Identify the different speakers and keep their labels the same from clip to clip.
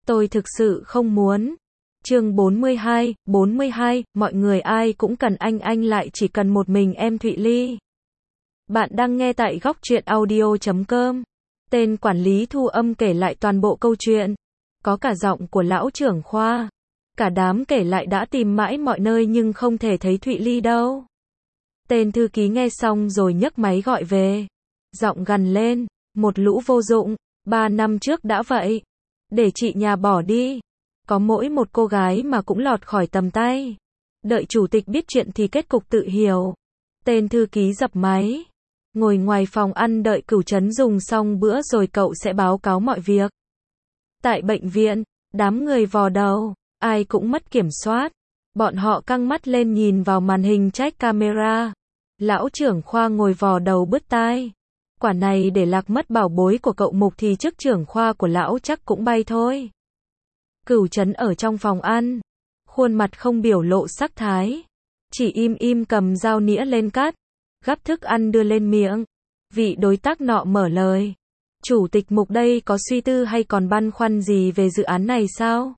Speaker 1: Tôi thực sự không muốn. Chương 42, mọi người ai cũng cần anh lại chỉ cần một mình em Thụy Ly. Bạn đang nghe tại góc truyện audio.com. Tên quản lý thu âm kể lại toàn bộ câu chuyện. Có cả giọng của lão trưởng khoa. Cả đám kể lại đã tìm mãi mọi nơi nhưng không thể thấy Thụy Ly đâu. Tên thư ký nghe xong rồi nhấc máy gọi về. Giọng gằn lên, một lũ vô dụng, 3 năm trước đã vậy. Để chị nhà bỏ đi. Có mỗi một cô gái mà cũng lọt khỏi tầm tay. Đợi chủ tịch biết chuyện thì kết cục tự hiểu. Tên thư ký dập máy. Ngồi ngoài phòng ăn đợi Cửu Trấn dùng xong bữa rồi cậu sẽ báo cáo mọi việc. Tại bệnh viện, đám người vò đầu, ai cũng mất kiểm soát. Bọn họ căng mắt lên nhìn vào màn hình trách camera. Lão trưởng khoa ngồi vò đầu bứt tai. Quả này để lạc mất bảo bối của cậu Mục thì chức trưởng khoa của lão chắc cũng bay thôi. Cửu Trấn ở trong phòng ăn. Khuôn mặt không biểu lộ sắc thái. Chỉ im cầm dao nĩa lên cắt. Gắp thức ăn đưa lên miệng. Vị đối tác nọ mở lời. Chủ tịch Mục đây có suy tư hay còn băn khoăn gì về dự án này sao?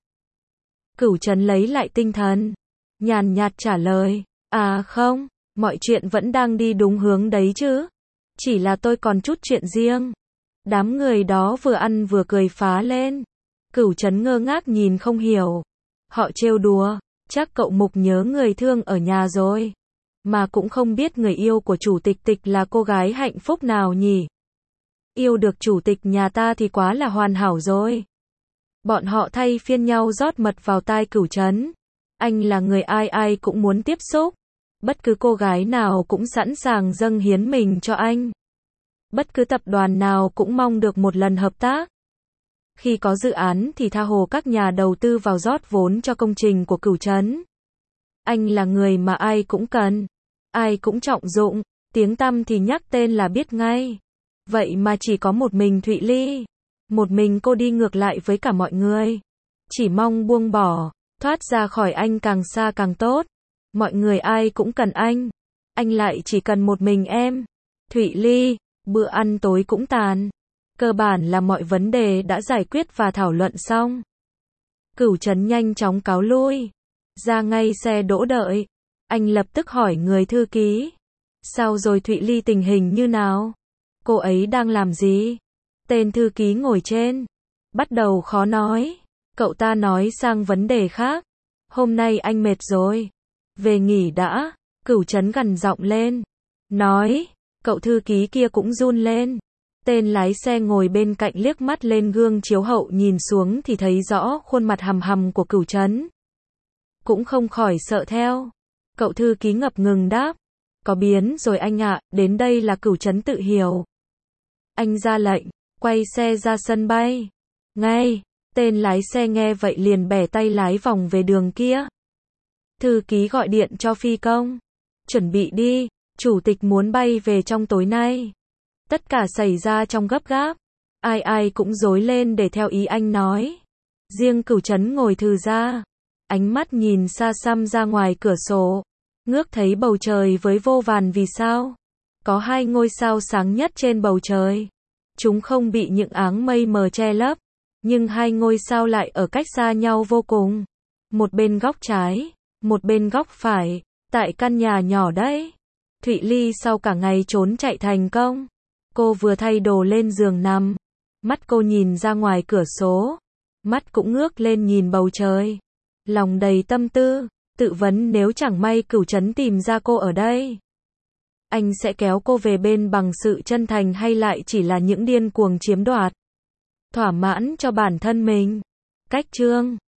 Speaker 1: Cửu Trấn lấy lại tinh thần. Nhàn nhạt trả lời. À không, mọi chuyện vẫn đang đi đúng hướng đấy chứ. Chỉ là tôi còn chút chuyện riêng. Đám người đó vừa ăn vừa cười phá lên. Cửu Trấn ngơ ngác nhìn không hiểu. Họ trêu đùa. Chắc cậu Mục nhớ người thương ở nhà rồi. Mà cũng không biết người yêu của chủ tịch là cô gái hạnh phúc nào nhỉ. Yêu được chủ tịch nhà ta thì quá là hoàn hảo rồi. Bọn họ thay phiên nhau rót mật vào tai Cửu Trấn. Anh là người ai cũng muốn tiếp xúc. Bất cứ cô gái nào cũng sẵn sàng dâng hiến mình cho anh. Bất cứ tập đoàn nào cũng mong được một lần hợp tác. Khi có dự án thì tha hồ các nhà đầu tư vào rót vốn cho công trình của Cửu Trấn. Anh là người mà ai cũng cần. Ai cũng trọng dụng. Tiếng tăm thì nhắc tên là biết ngay. Vậy mà chỉ có một mình Thụy Ly. Một mình cô đi ngược lại với cả mọi người. Chỉ mong buông bỏ. Thoát ra khỏi anh càng xa càng tốt. Mọi người ai cũng cần anh. Anh lại chỉ cần một mình em. Thụy Ly. Bữa ăn tối cũng tàn. Cơ bản là mọi vấn đề đã giải quyết và thảo luận xong. Cửu Trấn nhanh chóng cáo lui. Ra ngay xe đỗ đợi. Anh lập tức hỏi người thư ký. Sao rồi Thụy Ly tình hình như nào? Cô ấy đang làm gì? Tên thư ký ngồi trên. Bắt đầu khó nói. Cậu ta nói sang vấn đề khác. Hôm nay anh mệt rồi. Về nghỉ đã. Cửu Trấn gằn giọng lên. Nói. Cậu thư ký kia cũng run lên. Tên lái xe ngồi bên cạnh liếc mắt lên gương chiếu hậu nhìn xuống thì thấy rõ khuôn mặt hầm của Cửu Trấn. Cũng không khỏi sợ theo. Cậu thư ký ngập ngừng đáp. Có biến rồi anh ạ, đến đây là Cửu Trấn tự hiểu. Anh ra lệnh, quay xe ra sân bay. Ngay, tên lái xe nghe vậy liền bẻ tay lái vòng về đường kia. Thư ký gọi điện cho phi công. Chuẩn bị đi, chủ tịch muốn bay về trong tối nay. Tất cả xảy ra trong gấp gáp. Ai cũng rối lên để theo ý anh nói. Riêng Cửu Trấn ngồi thừ ra. Ánh mắt nhìn xa xăm ra ngoài cửa sổ. Ngước thấy bầu trời với vô vàn vì sao. Có 2 ngôi sao sáng nhất trên bầu trời. Chúng không bị những áng mây mờ che lấp. Nhưng 2 ngôi sao lại ở cách xa nhau vô cùng. Một bên góc trái, một bên góc phải. Tại căn nhà nhỏ đấy. Thụy Ly sau cả ngày trốn chạy thành công. Cô vừa thay đồ lên giường nằm. Mắt cô nhìn ra ngoài cửa sổ. Mắt cũng ngước lên nhìn bầu trời. Lòng đầy tâm tư. Tự vấn nếu chẳng may Cửu Trấn tìm ra cô ở đây. Anh sẽ kéo cô về bên bằng sự chân thành hay lại chỉ là những điên cuồng chiếm đoạt. Thỏa mãn cho bản thân mình. Cách chương